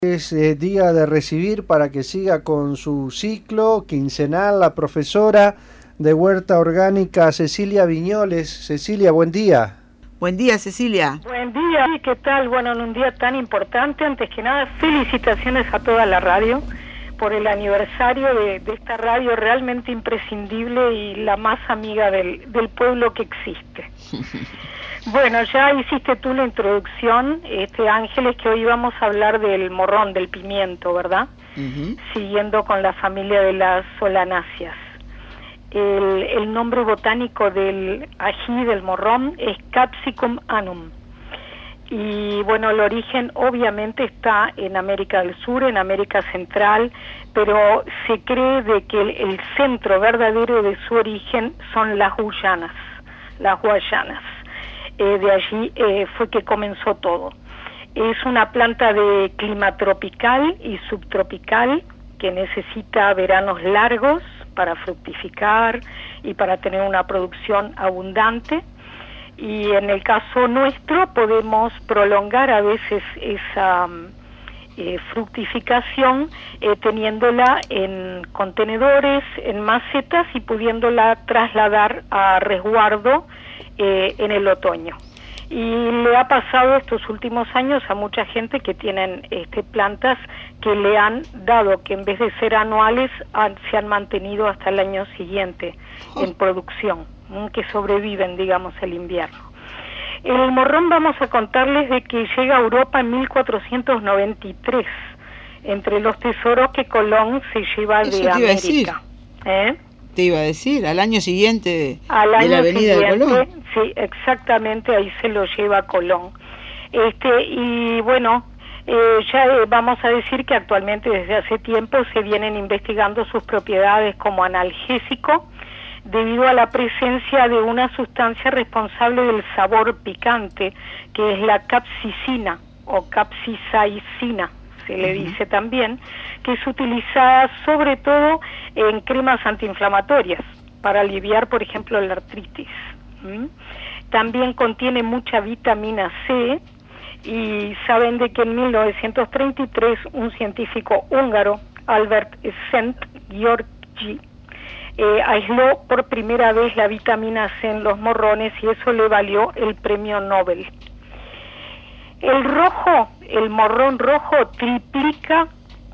Es día de recibir para que siga con su ciclo quincenal la profesora de Huerta Orgánica Cecilia Viñoles. Cecilia, buen día. Buen día, Cecilia. Buen día, ¿qué tal? Bueno, en un día tan importante, antes que nada, felicitaciones a toda la radio por el aniversario de esta radio realmente imprescindible y la más amiga del pueblo que existe. Bueno, ya hiciste tú la introducción, Ángeles, que hoy vamos a hablar del morrón, del pimiento, ¿verdad? Siguiendo con la familia de las solanáceas. El nombre botánico del ají, del morrón, es Capsicum annum. Y bueno, el origen obviamente está en América del Sur, en América Central, pero se cree de que el centro verdadero de su origen son las Guayanas. De allí fue que comenzó todo. Es una planta de clima tropical y subtropical que necesita veranos largos para fructificar y para tener una producción abundante. Y en el caso nuestro podemos prolongar a veces esa fructificación teniéndola en contenedores, en macetas y pudiéndola trasladar a resguardo en el otoño. Y le ha pasado estos últimos años a mucha gente que tienen plantas que le han dado que en vez de ser anuales se han mantenido hasta el año siguiente en producción, que sobreviven, digamos, el invierno. El morrón vamos a contarles de que llega a Europa en 1493, entre los tesoros que Colón se lleva de América. Te iba a decir, al año siguiente de la avenida de Colón. Sí, exactamente, ahí se lo lleva Colón. Y bueno, ya vamos a decir que actualmente desde hace tiempo se vienen investigando sus propiedades como analgésico debido a la presencia de una sustancia responsable del sabor picante, que es la capsicina o capsaicina, se le dice también, que es utilizada sobre todo en cremas antiinflamatorias para aliviar, por ejemplo, la artritis. También contiene mucha vitamina C y saben de que en 1933 un científico húngaro, Albert Szent-Györgyi, aisló por primera vez la vitamina C en los morrones y eso le valió el premio Nobel. El morrón rojo triplica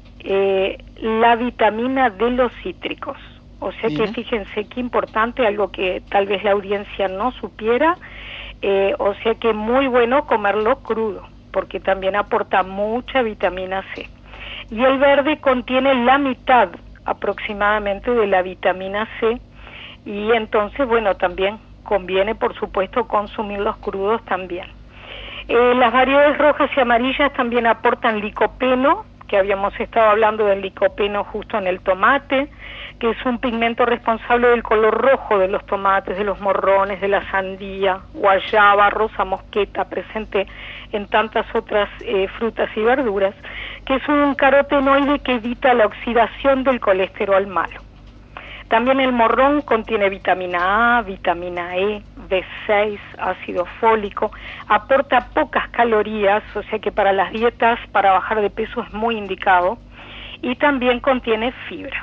la vitamina de los cítricos. O sea que fíjense qué importante, algo que tal vez la audiencia no supiera, o sea que muy bueno comerlo crudo, porque también aporta mucha vitamina C. Y el verde contiene la mitad aproximadamente de la vitamina C, y entonces, bueno, también conviene, por supuesto, consumirlos crudos también. Las variedades rojas y amarillas también aportan licopeno, que habíamos estado hablando del licopeno justo en el tomate, que es un pigmento responsable del color rojo de los tomates, de los morrones, de la sandía, guayaba, rosa mosqueta, presente en tantas otras frutas y verduras, que es un carotenoide que evita la oxidación del colesterol malo. También el morrón contiene vitamina A, vitamina E, B6, ácido fólico, aporta pocas calorías, o sea que para las dietas, para bajar de peso es muy indicado, y también contiene fibra.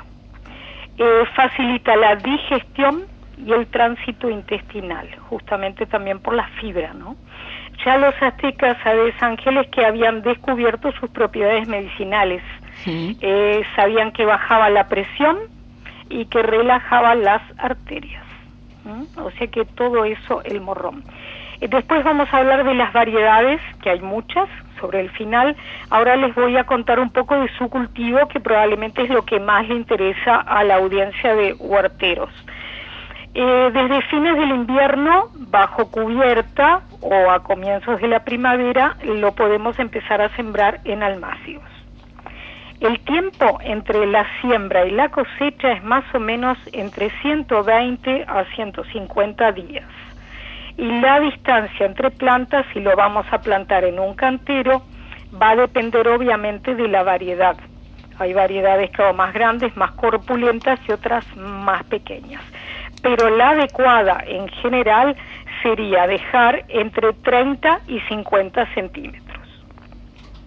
Facilita la digestión y el tránsito intestinal, justamente también por la fibra, ¿no? Ya los aztecas, ¿sabes, Ángeles?, que habían descubierto sus propiedades medicinales. Sabían que bajaba la presión y que relajaba las arterias. O sea que todo eso el morrón. Después vamos a hablar de las variedades, que hay muchas, sobre el final. Ahora les voy a contar un poco de su cultivo, que probablemente es lo que más le interesa a la audiencia de huerteros. Desde fines del invierno, bajo cubierta o a comienzos de la primavera, lo podemos empezar a sembrar en almácigos. El tiempo entre la siembra y la cosecha es más o menos entre 120 a 150 días. Y la distancia entre plantas, si lo vamos a plantar en un cantero, va a depender obviamente de la variedad. Hay variedades más grandes, más corpulentas y otras más pequeñas. Pero la adecuada en general sería dejar entre 30 y 50 centímetros.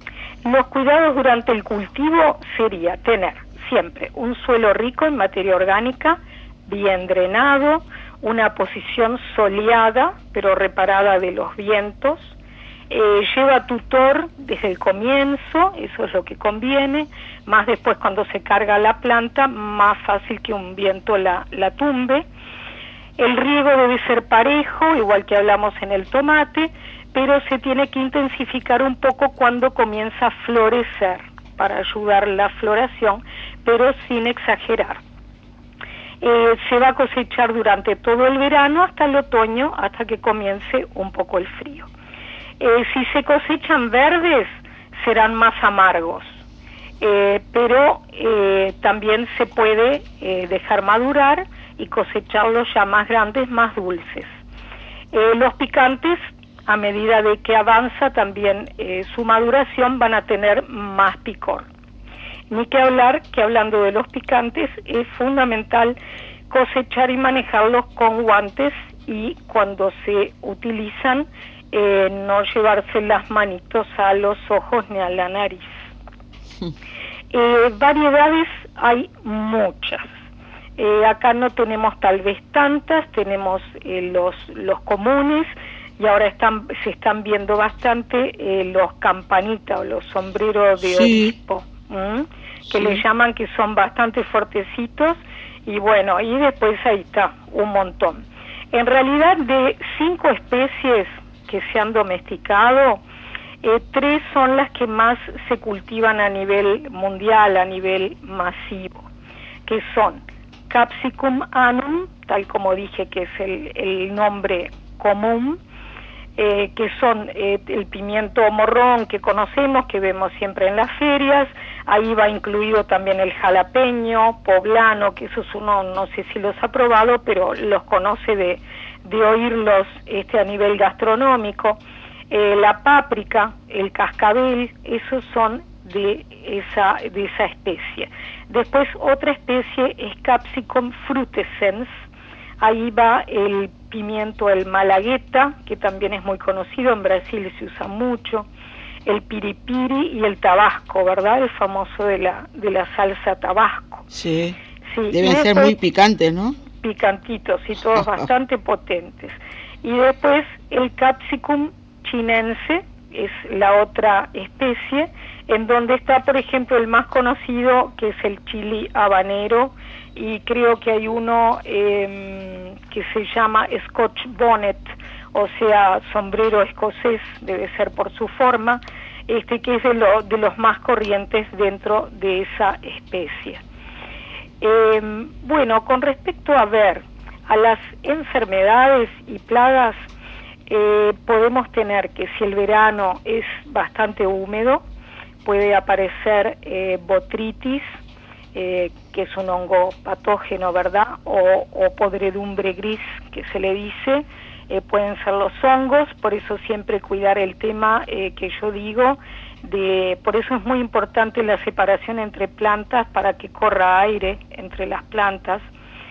Los cuidados durante el cultivo sería tener siempre un suelo rico en materia orgánica, bien drenado, una posición soleada, pero reparada de los vientos. Lleva tutor desde el comienzo, eso es lo que conviene, más después cuando se carga la planta, más fácil que un viento la tumbe. El riego debe ser parejo, igual que hablamos en el tomate, pero se tiene que intensificar un poco cuando comienza a florecer, para ayudar la floración, pero sin exagerar. Se va a cosechar durante todo el verano hasta el otoño, hasta que comience un poco el frío. Si se cosechan verdes, serán más amargos, pero también se puede dejar madurar y cosecharlos ya más grandes, más dulces. Los picantes, a medida de que avanza también su maduración, van a tener más picor. Ni que hablar que, hablando de los picantes, es fundamental cosechar y manejarlos con guantes, y cuando se utilizan no llevarse las manitos a los ojos ni a la nariz. Variedades hay muchas. Acá no tenemos tal vez tantas, tenemos los comunes, y ahora se están viendo bastante los campanitas o los sombreros de obispo, que le llaman, que son bastante fuertecitos, y bueno, y después ahí está, un montón. En realidad, de 5 especies que se han domesticado, 3 son las que más se cultivan a nivel mundial, a nivel masivo, que son Capsicum annum, tal como dije que es el nombre común, que son el pimiento morrón que conocemos, que vemos siempre en las ferias. Ahí va incluido también el jalapeño, poblano, que esos uno no sé si los ha probado, pero los conoce de oírlos a nivel gastronómico. La páprica, el cascabel, esos son de esa especie. Después otra especie es Capsicum frutescens. Ahí va el pimiento, el malagueta, que también es muy conocido, en Brasil se usa mucho, el piripiri y el tabasco, ¿verdad? El famoso de la salsa tabasco. Sí, deben ser muy picantes, ¿no? Picantitos y todos bastante potentes. Y después el Capsicum chinense es la otra especie, en donde está, por ejemplo, el más conocido, que es el chili habanero, y creo que hay uno que se llama Scotch bonnet, o sea, sombrero escocés, debe ser por su forma, que es de los más corrientes dentro de esa especie. Bueno, con respecto a las enfermedades y plagas, podemos tener que, si el verano es bastante húmedo, puede aparecer botritis, que es un hongo patógeno, ¿verdad? O podredumbre gris, que se le dice. Pueden ser los hongos, por eso siempre cuidar el tema que yo digo, por eso es muy importante la separación entre plantas, para que corra aire entre las plantas,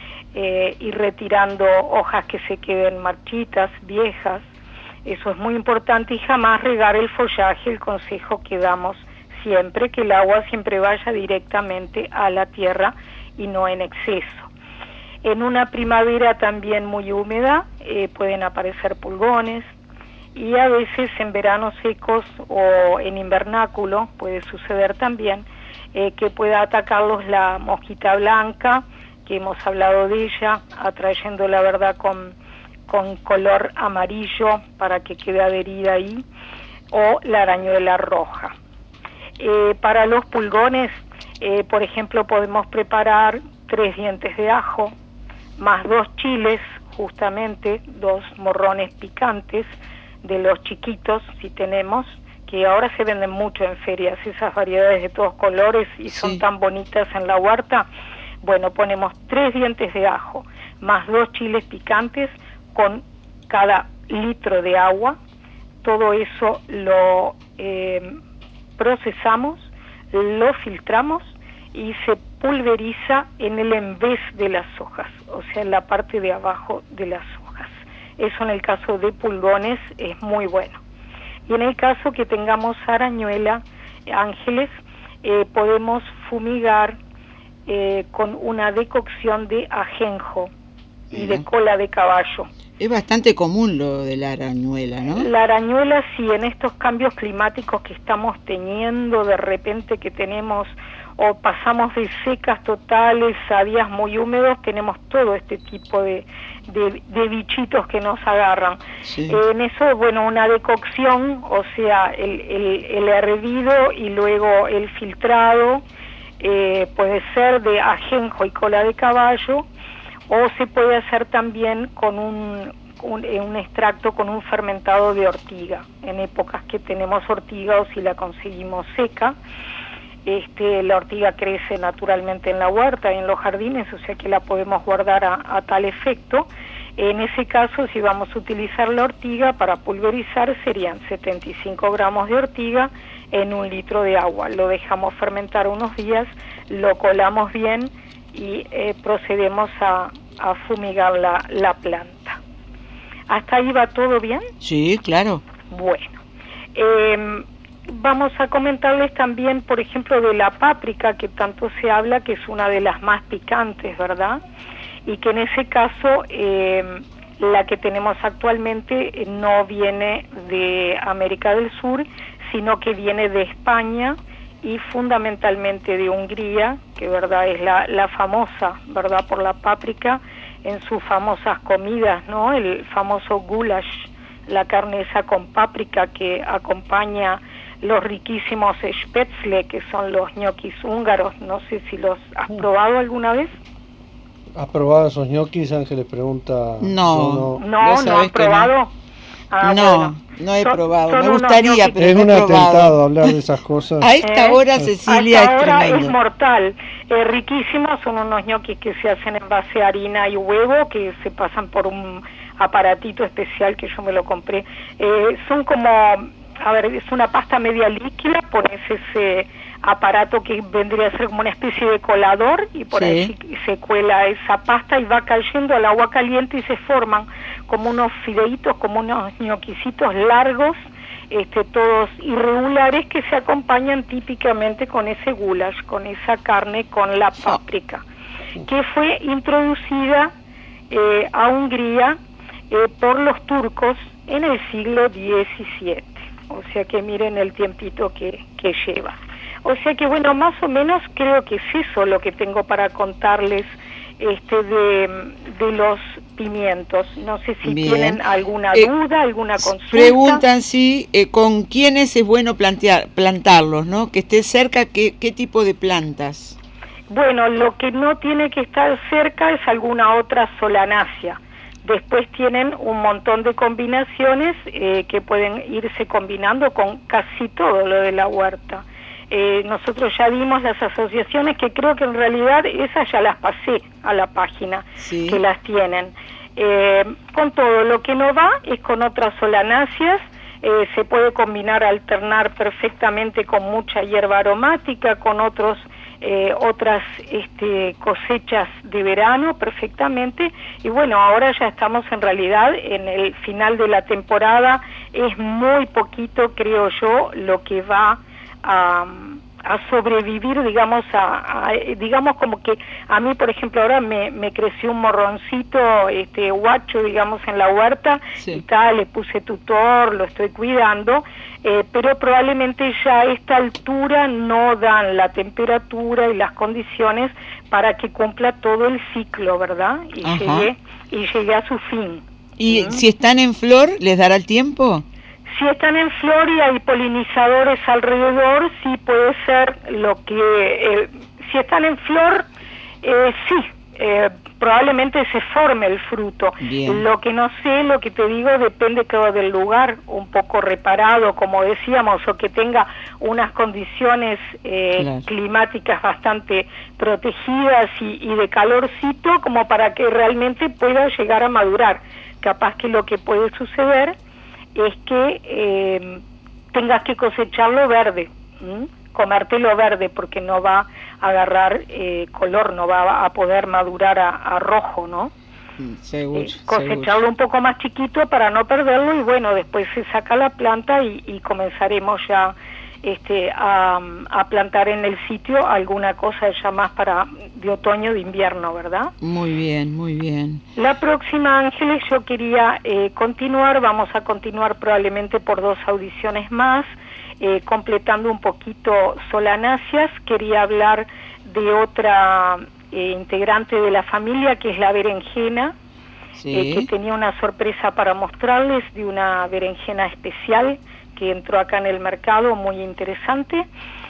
y retirando hojas que se queden marchitas, viejas. Eso es muy importante, y jamás regar el follaje, el consejo que damos siempre, que el agua siempre vaya directamente a la tierra y no en exceso. En una primavera también muy húmeda pueden aparecer pulgones, y a veces en veranos secos o en invernáculo puede suceder también que pueda atacarlos la mosquita blanca, que hemos hablado de ella, atrayendo la verdad con color amarillo para que quede adherida ahí, o la arañuela roja. Para los pulgones, por ejemplo, podemos preparar 3 dientes de ajo, más 2 chiles, justamente 2 morrones picantes, de los chiquitos, si tenemos, que ahora se venden mucho en ferias, esas variedades de todos colores, y son tan bonitas en la huerta. Bueno, ponemos 3 dientes de ajo, más 2 chiles picantes, con cada litro de agua. Todo eso lo procesamos, lo filtramos y se pulveriza en el envés de las hojas, o sea, en la parte de abajo de las hojas. Eso en el caso de pulgones es muy bueno. Y en el caso que tengamos arañuela, ángeles, podemos fumigar con una decocción de ajenjo y de cola de caballo. Es bastante común lo de la arañuela, ¿no? La arañuela, sí, en estos cambios climáticos que estamos teniendo, de repente que tenemos o pasamos de secas totales a días muy húmedos, tenemos todo este tipo de bichitos que nos agarran. Sí. En eso, bueno, una decocción, o sea, el hervido y luego el filtrado, puede ser de ajenjo y cola de caballo, o se puede hacer también con un extracto con un fermentado de ortiga, en épocas que tenemos ortiga o si la conseguimos seca. La ortiga crece naturalmente en la huerta y en los jardines, o sea que la podemos guardar a tal efecto. En ese caso, si vamos a utilizar la ortiga para pulverizar, serían 75 gramos de ortiga en 1 litro de agua. Lo dejamos fermentar unos días, lo colamos bien y procedemos a fumigar la planta. ¿Hasta ahí va todo bien? Sí, claro. Bueno, vamos a comentarles también, por ejemplo, de la páprica, que tanto se habla, que es una de las más picantes, ¿verdad? Y que en ese caso, la que tenemos actualmente no viene de América del Sur, sino que viene de España y fundamentalmente de Hungría, que verdad es la famosa, verdad, por la páprica en sus famosas comidas, ¿no? El famoso goulash, la carne esa con páprica que acompaña los riquísimos spätzle, que son los ñoquis húngaros. No sé si los has probado alguna vez. ¿Has probado esos ñoquis, Ángeles? Pregunta. No has probado. No he probado, me gustaría, pero es no un he probado. atentado hablar de esas cosas. A esta hora, Cecilia, a esta hora es tremendo. Es mortal, riquísimos, son unos ñoquis que se hacen en base a harina y huevo, que se pasan por un aparatito especial que yo me lo compré. Son como, es una pasta media líquida, pones ese aparato que vendría a ser como una especie de colador y por ahí se cuela esa pasta y va cayendo al agua caliente y se forman como unos fideitos, como unos ñoquisitos largos, todos irregulares, que se acompañan típicamente con ese goulash, con esa carne, con la páprica, que fue introducida a Hungría por los turcos en el siglo XVII. O sea que miren el tiempito que lleva. O sea que bueno, más o menos creo que es eso lo que tengo para contarles de los pimientos. No sé si tienen alguna duda, alguna consulta. Preguntan si con quiénes es bueno plantarlos, ¿no? Que esté cerca, ¿qué tipo de plantas? Bueno, lo que no tiene que estar cerca es alguna otra solanácea. Después tienen un montón de combinaciones que pueden irse combinando con casi todo lo de la huerta. Nosotros ya vimos las asociaciones, que creo que en realidad esas ya las pasé a la página, que las tienen. Con todo, lo que no va es con otras solanáceas. Se puede combinar, alternar perfectamente con mucha hierba aromática, con otras cosechas de verano perfectamente. Y bueno, ahora ya estamos en realidad en el final de la temporada. Es muy poquito, creo yo, lo que va a sobrevivir, digamos, digamos como que a mí, por ejemplo, ahora me creció un morroncito guacho, digamos, en la huerta, y tal, le puse tutor, lo estoy cuidando, pero probablemente ya a esta altura no dan la temperatura y las condiciones para que cumpla todo el ciclo, ¿verdad? Y llegue a su fin. ¿Y si están en flor, les dará el tiempo? Si están en flor y hay polinizadores alrededor, sí puede ser lo que... si están en flor, probablemente se forme el fruto. Bien. Lo que no sé, lo que te digo, depende todo del lugar, un poco reparado, como decíamos, o que tenga unas condiciones climáticas bastante protegidas y de calorcito, como para que realmente pueda llegar a madurar. Capaz que lo que puede suceder es que tengas que cosecharlo verde, comértelo verde, porque no va a agarrar color, no va a poder madurar a rojo, ¿no? Seguro. Cosecharlo un poco más chiquito para no perderlo, y bueno, después se saca la planta y comenzaremos ya a plantar en el sitio alguna cosa ya más para de otoño, de invierno, ¿verdad? Muy bien, muy bien. La próxima, Ángeles, yo quería vamos a continuar probablemente por 2 audiciones más, completando un poquito Solanáceas. Quería hablar de otra integrante de la familia, que es la berenjena, Sí. que tenía una sorpresa para mostrarles, de una berenjena especial que entró acá en el mercado, muy interesante.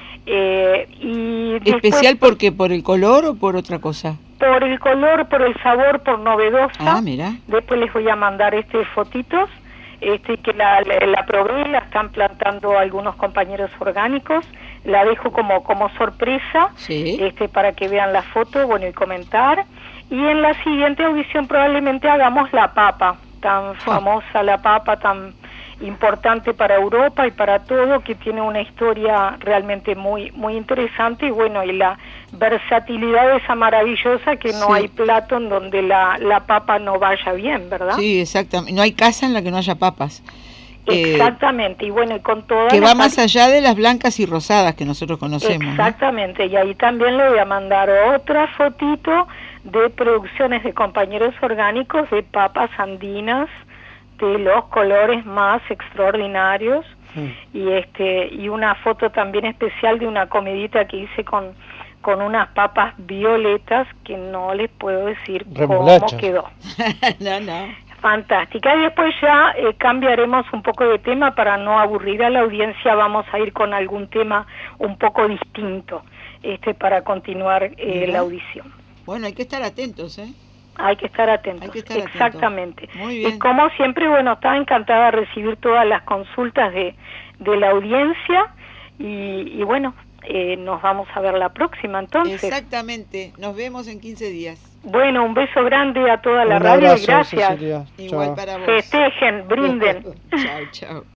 Y ¿Especial después, porque por el color o por otra cosa? por el color, por el sabor, por novedosa. Ah, mira. Después les voy a mandar fotitos, que la probé, la están plantando algunos compañeros orgánicos. La dejo como sorpresa, Sí. para que vean la foto, bueno, y comentar. Y en la siguiente audición probablemente hagamos la papa, tan famosa, la papa tan importante para Europa y para todo, que tiene una historia realmente muy muy interesante, y bueno, y la versatilidad esa maravillosa, que no Sí. hay plato en donde la papa no vaya bien, ¿verdad? Sí, exactamente. No hay casa en la que no haya papas. Exactamente, y bueno, y con todas Que va las más allá de las blancas y rosadas que nosotros conocemos. Exactamente, y ahí también le voy a mandar otra fotito de producciones de compañeros orgánicos de papas andinas, de los colores más extraordinarios, y una foto también especial de una comidita que hice con unas papas violetas, que no les puedo decir Remolachas. cómo quedó. ¿No? No. Fantástica. Y después ya cambiaremos un poco de tema para no aburrir a la audiencia. Vamos a ir con algún tema un poco distinto, para continuar la audición. Bueno, hay que estar atentos, ¿eh? Hay que estar atentos. Hay que estar Exactamente. atentos. Muy bien. Y como siempre, bueno, estaba encantada de recibir todas las consultas de la audiencia, y bueno, nos vamos a ver la próxima entonces. Exactamente. Nos vemos en 15 días. Bueno, un beso grande a toda la Un radio, abrazo, y gracias. Cecilia. Igual Chao. para vos. Festejen, brinden. Chao, chao.